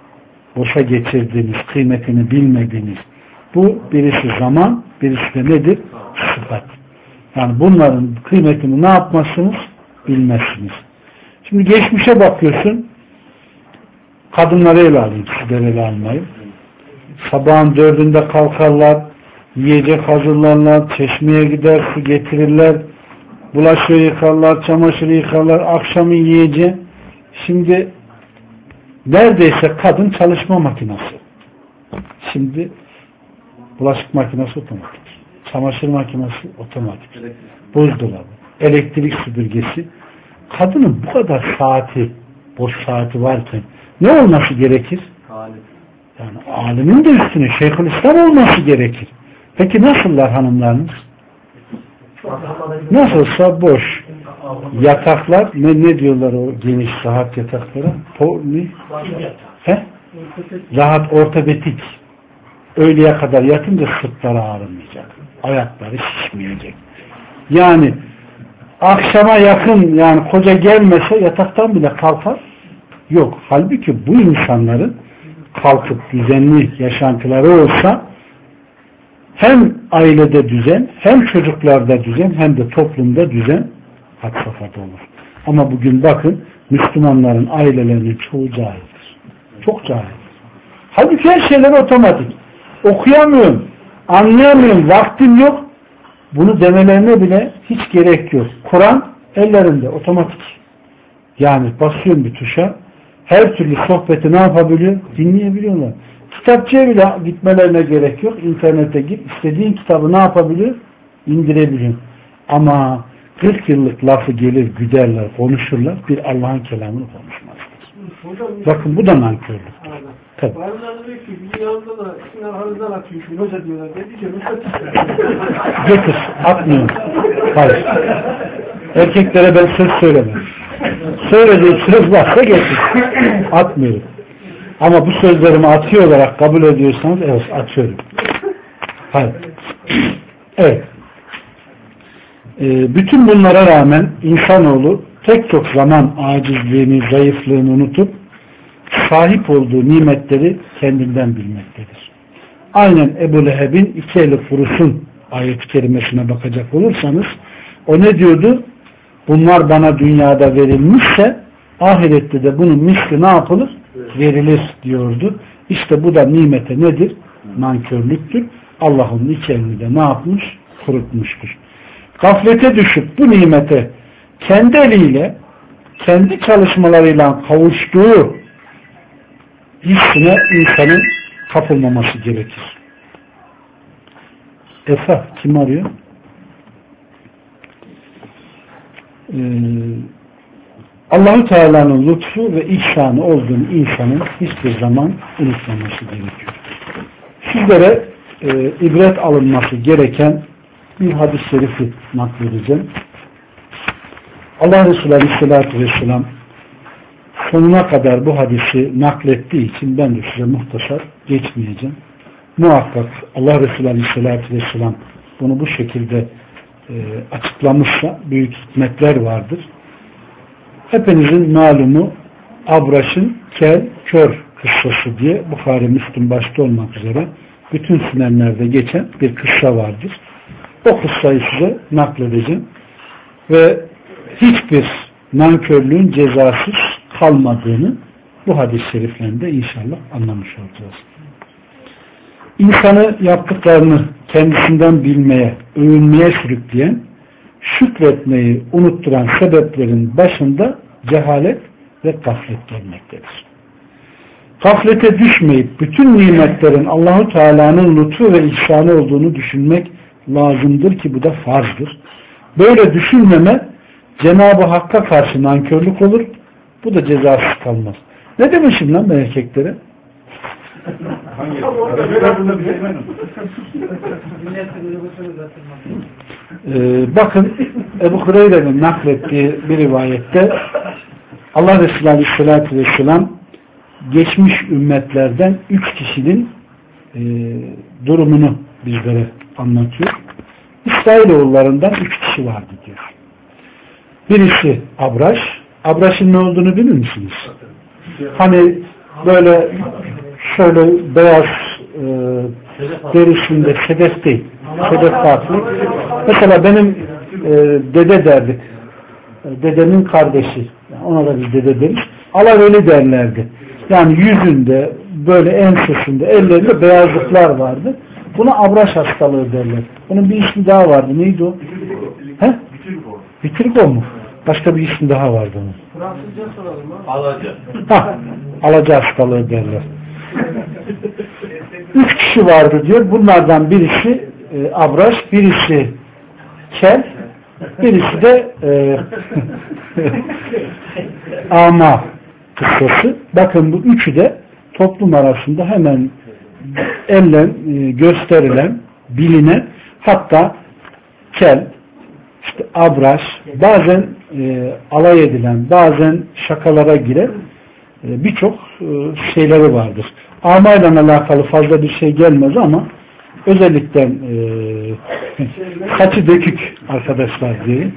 boşa geçirdiğiniz, kıymetini bilmediğiniz, bu birisi zaman, birisi de nedir? Sıfat. Yani bunların kıymetini ne yapmazsınız? Bilmezsiniz. Şimdi geçmişe bakıyorsun, kadınları ele alayım, sizleri ele almayın. Sabahın dördünde kalkarlar, yiyecek hazırlarlar, çeşmeye gider, su getirirler, bulaşığı yıkarlar, çamaşırı yıkarlar, akşamı yiyeceği. Şimdi neredeyse kadın çalışma makinesi. Şimdi bulaşık makinesi otomatik, çamaşır makinesi otomatik, buzdolabı, elektrik süpürgesi. Kadının bu kadar saati, boş saati varken ne olması gerekir? Yani alimin de üstüne Şeyhülislam olması gerekir. Peki nasıllar hanımlarınız? Nasılsa boş. Yataklar, ne ne diyorlar o geniş rahat yataklara? Po, ne? He? Rahat ortopedik. Öğleye kadar yatınca sırtları ağrımayacak. Ayakları şişmeyecek. Yani akşama yakın, yani koca gelmese yataktan bile kalkar. Yok. Halbuki bu insanların kalkıp düzenli yaşantıları olsa hem ailede düzen, hem çocuklarda düzen, hem de toplumda düzen had safhada olur. Ama bugün bakın, Müslümanların ailelerinin çoğu cahildir. Çok cahildir. Halbuki her şeyler otomatik. Okuyamıyorum, anlayamıyorum, vaktim yok. Bunu demelerine bile hiç gerek yok. Kur'an ellerinde otomatik. Yani basıyorum bir tuşa, her türlü sohbeti ne yapabiliyor? Dinleyebiliyorlar. Kitapçıya bile gitmelerine gerek yok. İnternete git, istediğin kitabı ne yapabiliyor? İndirebiliyor. Ama kırk yıllık lafı gelir, güderler, konuşurlar. Bir Allah'ın kelamını konuşmazlar. Bakın bu da nankörlük. Tabii. Bazıları diyor ki bir yanında da sizin arkanızdan atıyor. Şu hoca diyorlar. Ne diyeceğim? Getir. Atmıyorum. Hayır. Erkeklere ben söz söylemem. Söylediğim söz varsa getir. Atmıyorum. Ama bu sözlerimi atıyor olarak kabul ediyorsanız evet atıyorum. Hayır. Evet. Ee, bütün bunlara rağmen insanoğlu pek çok zaman acizliğini, zayıflığını unutup sahip olduğu nimetleri kendinden bilmektedir. Aynen Ebu Leheb'in iki eli kurusun ayet-i kerimesine bakacak olursanız o ne diyordu? Bunlar bana dünyada verilmişse ahirette de bunun misli ne yapılır? Verilir diyordu. İşte bu da nimete nedir? Nankörlüktür. Allah onun iki elini de ne yapmış? Kurutmuştur. Gaflete düşüp bu nimete kendi eliyle, kendi çalışmalarıyla kavuştuğu hissine insanın kapılmaması gerekir. Efa kim arıyor? Ee, Allah-u Teala'nın lütfu ve ihsanı olduğunu insanın hiçbir zaman unutmaması gerekiyor. Sizlere e, ibret alınması gereken bir hadis-i şerifi nakledeceğim. Allah Resulü Aleyhisselatü Vesselam sonuna kadar bu hadisi naklettiği için ben de size muhtasar geçmeyeceğim. Muhakkak Allah Resulü Aleyhisselatü Vesselam bunu bu şekilde e, açıklamışsa büyük hikmetler vardır. Hepinizin malumu Abraş'ın kel, kör kıssası diye Bukhari, Müslüm başta olmak üzere bütün sünenlerde geçen bir kıssa vardır. O kıssayı size nakledeceğim. Ve hiçbir nankörlüğün cezasız kalmadığını bu hadis-i şeriflerinde inşallah anlamış olacağız. İnsanı yaptıklarını kendisinden bilmeye, övünmeye sürükleyen, şükretmeyi unutturan sebeplerin başında cehalet ve gaflet gelmektedir. Gaflete düşmeyip bütün nimetlerin Allahu Teala'nın lütfu ve ihsanı olduğunu düşünmek lazımdır ki bu da farzdır. Böyle düşünmeme Cenab-ı Hakk'a karşı nankörlük olur. Bu da cezasız kalmaz. Ne demişim lan ben erkeklere? ee, bakın Ebu Hureyre'nin naklettiği bir rivayette Allah Resulü Aleyhisselatü Vesselam geçmiş ümmetlerden üç kişinin e, durumunu bizlere anlatıyor. İsrailoğullarından üç kişi vardı diyor. Birisi Abraş. Abraş'ın ne olduğunu bilir misiniz? Hani böyle şöyle beyaz e, derisinde sedef değil. Sedef farklı. Mesela benim e, dede derdik. Dedemin kardeşi. Yani ona da biz dede deriz. Alaveli derlerdi. Yani yüzünde, böyle ensesinde, ellerinde beyazlıklar vardı. Buna abraş hastalığı derler. Bunun bir ismi daha vardı. Neydi o? He? Vitiligo mu? Başka bir ismi daha vardı onun. Fransızca soralım mı? Alaca. Ha, alaca hastalığı derler. Üç kişi vardı diyor. Bunlardan birisi e, abraş, birisi kel, birisi de e, ama kıssası. Bakın bu üçü de toplum arasında hemen elle e, gösterilen, bilinen, hatta kel, işte abraş, bazen e, alay edilen, bazen şakalara giren e, birçok e, şeyleri vardır. Amayla alakalı fazla bir şey gelmez ama özellikle e, saçı dökük arkadaşlar diyeyim.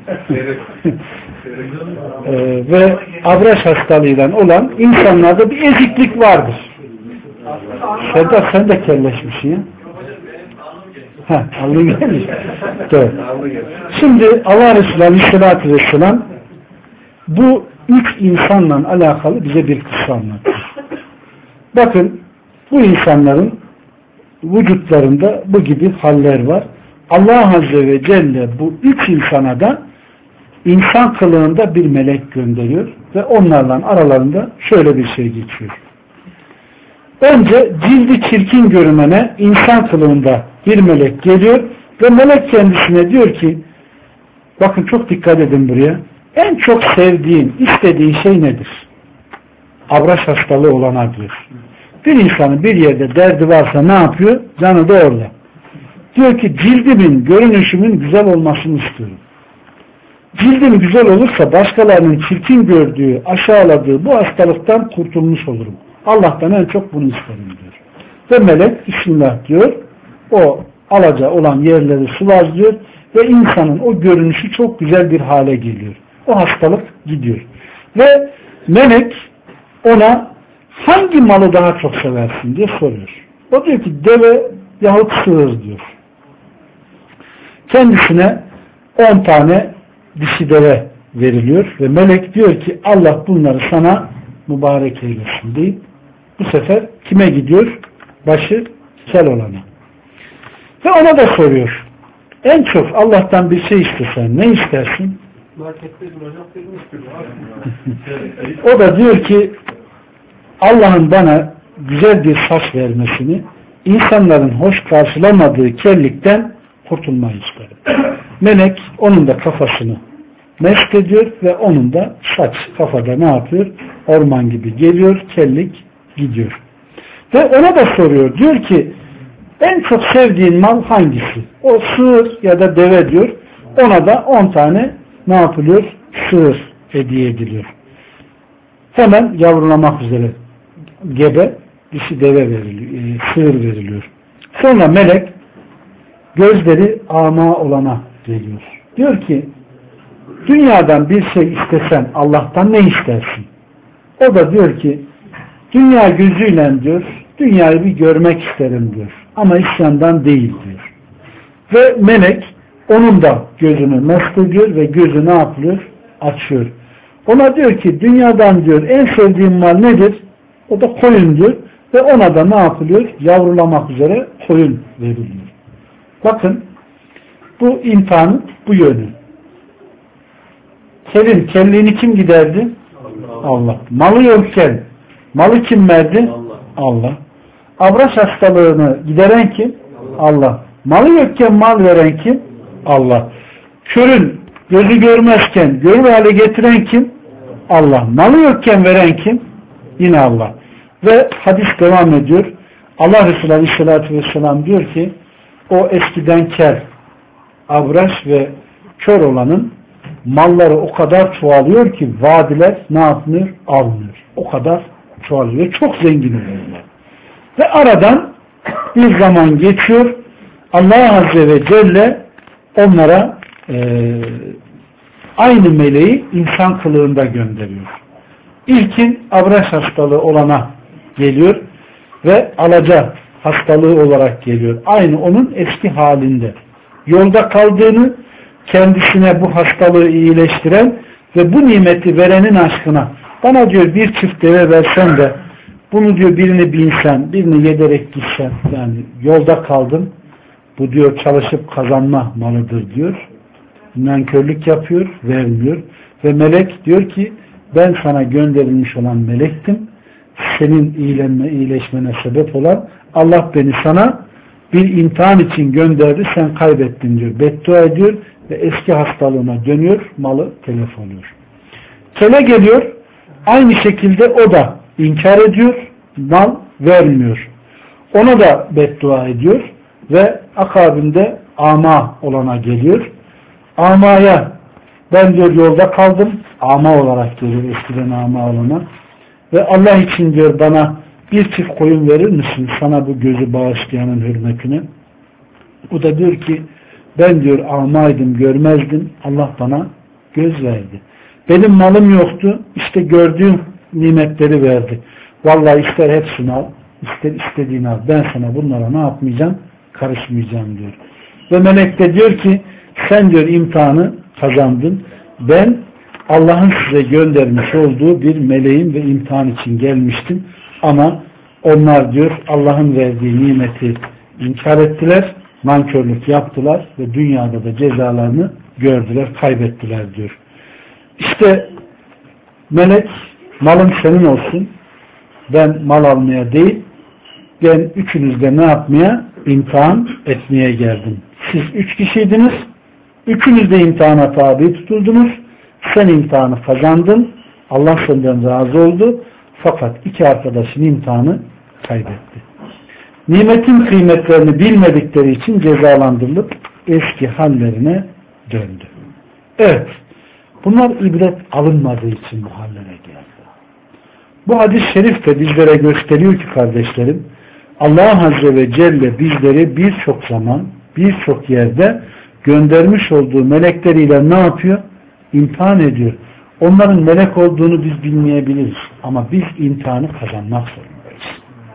e, ve abraş hastalığıyla olan insanlarda bir eziklik vardır. Serdar sen de kelleşmişsin ya. Ha, alnı gelmiş. Evet. Şimdi Allah Resulü Aleyhisselatü Vesselam bu üç insanla alakalı bize bir kıssa anlatıyor. Bakın bu insanların vücutlarında bu gibi haller var. Allah Azze ve Celle bu üç insana da insan kılığında bir melek gönderiyor ve onlarla aralarında şöyle bir şey geçiyor. Önce cildi çirkin görünene insan kılığında bir melek geliyor ve melek kendisine diyor ki, bakın çok dikkat edin buraya, en çok sevdiğin, istediğin şey nedir? Abraş hastalığı olana diyor. Bir insanın bir yerde derdi varsa ne yapıyor? Canı da orada. Diyor ki cildimin, görünüşümün güzel olmasını istiyorum. Cildim güzel olursa başkalarının çirkin gördüğü, aşağıladığı bu hastalıktan kurtulmuş olurum. Allah'tan en çok bunu isterim diyor. Ve melek Bismillah diyor. O alaca olan yerleri sıvazlıyor ve insanın o görünüşü çok güzel bir hale geliyor. O hastalık gidiyor. Ve melek ona hangi malı daha çok seversin diye soruyor. O diyor ki deve yahut sığır diyor. Kendisine on tane dişi deve veriliyor ve melek diyor ki Allah bunları sana mübarek eylesin deyip bu sefer kime gidiyor? Başı kel olana. Ve ona da soruyor. En çok Allah'tan bir şey istesen ne istersin? Markette duracak bir O da diyor ki Allah'ın bana güzel bir saç vermesini, insanların hoş karşılamadığı kellikten kurtulmayı isterim. Melek onun da kafasını mest ediyor ve onun da saç kafada ne yapıyor? Orman gibi geliyor, kellik gidiyor. Ve ona da soruyor. Diyor ki en çok sevdiğin mal hangisi? O sığır ya da deve diyor. Ona da on tane ne yapılıyor? Sığır hediye ediliyor. Hemen yavrulamak üzere gebe dişi deve veriliyor, e, sığır veriliyor. Sonra melek gözleri ama olana geliyor. Diyor ki dünyadan bir şey istesen Allah'tan ne istersin? O da diyor ki dünya gözüyle diyor dünyayı bir görmek isterim diyor. Ama isyandan değil diyor. Ve melek onun da gözünü mest ediyor ve gözü ne yapıyor? Açıyor. Ona diyor ki dünyadan diyor en sevdiğim mal nedir? O da koyun diyor. Ve ona da ne yapılıyor? Yavrulamak üzere koyun veriliyor. Bakın bu imtihanın bu yönü. Kelin, kelliğini kim giderdi? Allah. Allah. Malı yokken malı kim verdi? Allah. Allah. Abraş hastalığını gideren kim? Allah. Allah. Malı yokken mal veren kim? Allah. Körün gözü görmezken görür hale getiren kim? Allah. Malı yokken veren kim? Yine Allah. Ve hadis devam ediyor. Allah Resulü Aleyhisselatü Vesselam diyor ki o eskiden ker, abraş ve kör olanın malları o kadar çoğalıyor ki vadiler ne yapmıyor? Almıyor. O kadar çoğalıyor. Çok zengin oluyorlar. Ve aradan bir zaman geçiyor. Allah Azze ve Celle onlara e, aynı meleği insan kılığında gönderiyor. İlkin abraş hastalığı olana geliyor. ve alaca hastalığı olarak geliyor. Aynı onun eski halinde. Yolda kaldığını, kendisine bu hastalığı iyileştiren ve bu nimeti verenin aşkına, bana diyor bir çift deve versen de bunu diyor birini binsen, birini yederek gitsen, yani yolda kaldın, bu diyor çalışıp kazanma malıdır diyor. Nankörlük yapıyor, vermiyor. Ve melek diyor ki ben sana gönderilmiş olan melektim. Senin iyilenme, iyileşmene sebep olan Allah beni sana bir imtihan için gönderdi, sen kaybettin diyor. Beddua ediyor ve eski hastalığına dönüyor, malı telef oluyor. Kele geliyor, aynı şekilde o da inkar ediyor, mal vermiyor. Ona da beddua ediyor ve akabinde ama olana geliyor. Amaya ben diyor yolda kaldım, ama olarak geliyor eskiden ama olana ve Allah için diyor bana bir çift koyun verir misin sana bu gözü bağışlayanın hürmetine? O da diyor ki ben diyor amaydım, görmezdim, Allah bana göz verdi. Benim malım yoktu, işte gördüğüm nimetleri verdi. Vallahi ister hepsini al, ister istediğini al, ben sana bunlara ne yapmayacağım? Karışmayacağım diyor. Ve melek de diyor ki sen diyor imtihanı kazandın, ben Allah'ın size göndermiş olduğu bir meleğin ve imtihan için gelmiştim ama onlar diyor Allah'ın verdiği nimeti inkar ettiler, nankörlük yaptılar ve dünyada da cezalarını gördüler, kaybettiler diyor. İşte melek malın senin olsun, ben mal almaya değil, ben üçünüzde ne yapmaya? İmtihan etmeye geldim. Siz üç kişiydiniz, üçünüz de imtihana tabi tutuldunuz, sen imtihanı kazandın, Allah senden razı oldu, fakat iki arkadaşın imtihanı kaybetti. Nimetin kıymetlerini bilmedikleri için cezalandırılıp eski hallerine döndü. Evet, bunlar ibret alınmadığı için bu hallere geldi. Bu hadis-i şerif de bizlere gösteriyor ki kardeşlerim, Allah Azze ve Celle bizleri birçok zaman, birçok yerde göndermiş olduğu melekleriyle ne yapıyor? İmtihan ediyor. Onların melek olduğunu biz bilmeyebiliriz. Ama biz imtihanı kazanmak zorundayız.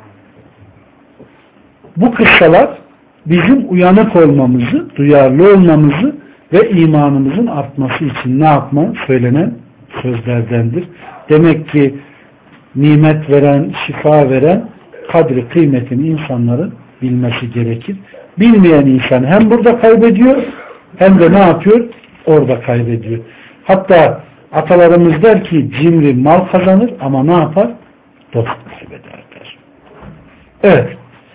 Bu kıssalar bizim uyanık olmamızı, duyarlı olmamızı ve imanımızın artması için ne yapma? Söylenen sözlerdendir. Demek ki nimet veren, şifa veren kadri kıymetini insanların bilmesi gerekir. Bilmeyen insan hem burada kaybediyor hem de ne yapıyor? Orada kaybediyor. Hatta atalarımız der ki cimri mal kazanır ama ne yapar? Dost kaybeder der. Evet.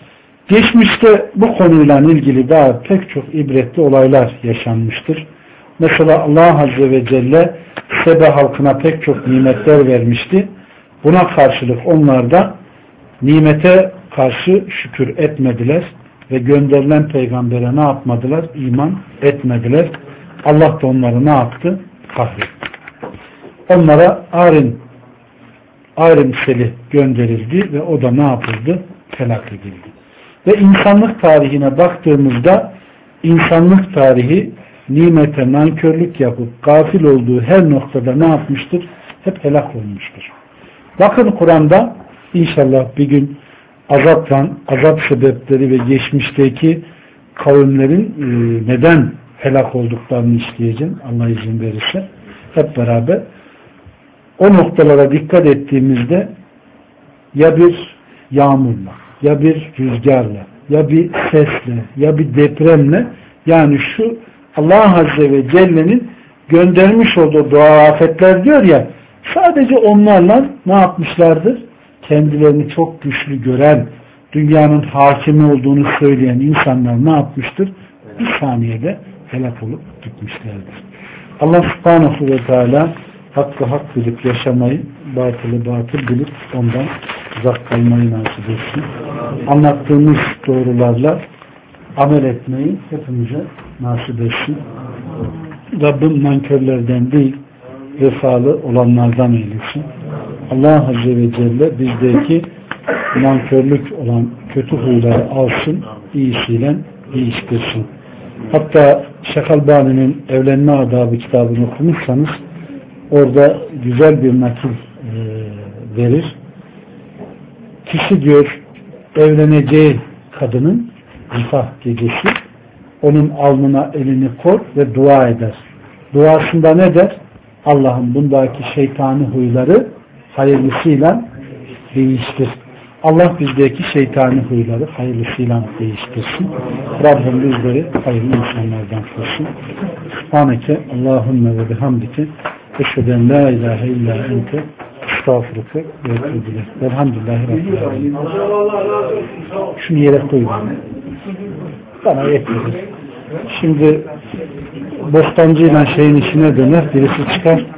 Geçmişte bu konuyla ilgili daha pek çok ibretli olaylar yaşanmıştır. Mesela Allah Azze ve Celle Sebe halkına pek çok nimetler vermişti. Buna karşılık onlar da nimete karşı şükür etmediler ve gönderilen peygambere ne yapmadılar? İman etmediler. Allah da onları ne yaptı? Kahretti. Onlara Arin Arin seli gönderildi ve o da ne yapıldı? Helak edildi. Ve insanlık tarihine baktığımızda insanlık tarihi nimete nankörlük yapıp gafil olduğu her noktada ne yapmıştır? Hep helak olmuştur. Bakın Kur'an'da inşallah bir gün azapla, azap sebepleri ve geçmişteki kavimlerin e, neden helak olduklarını işleyeceğim. Allah izin verirse. Hep beraber o noktalara dikkat ettiğimizde ya bir yağmurla, ya bir rüzgarla, ya bir sesle, ya bir depremle, yani şu Allah Azze ve Celle'nin göndermiş olduğu doğa afetler diyor ya, sadece onlarla ne yapmışlardır? Kendilerini çok güçlü gören, dünyanın hakimi olduğunu söyleyen insanlar ne yapmıştır? Bir saniyede helak olup gitmişlerdir. Allah Subhanahu ve Teala hakkı hak bilip yaşamayı, batılı batıl bilip ondan uzak kalmayı nasip etsin. Anlattığımız doğrularla amel etmeyi hepimize nasip etsin. Rabbim nankörlerden değil, vefalı olanlardan eylesin. Allah Azze ve Celle bizdeki nankörlük olan kötü huyları alsın, iyisiyle değiştirsin. Hatta Şeyh Albani'nin Evlenme Adabı kitabını okumuşsanız orada güzel bir nakil e, verir. Kişi diyor evleneceği kadının zifaf gecesi onun alnına elini kor ve dua eder. Duasında ne der? Allah'ım bundaki şeytani huyları hayırlısıyla değiştir. Allah bizdeki şeytani huyları hayırlısıyla değiştirsin. Rabbim bizleri hayırlı insanlardan kılsın. Subhaneke Allahümme ve bihamdike eşheden la ilahe illa ente estağfurüke ve etûbü ileyk. Velhamdülillahi Rabbil alemin. Şunu yere koy bana. Bana yetmedi. Şimdi bostancıyla şeyin işine döner, birisi çıkar.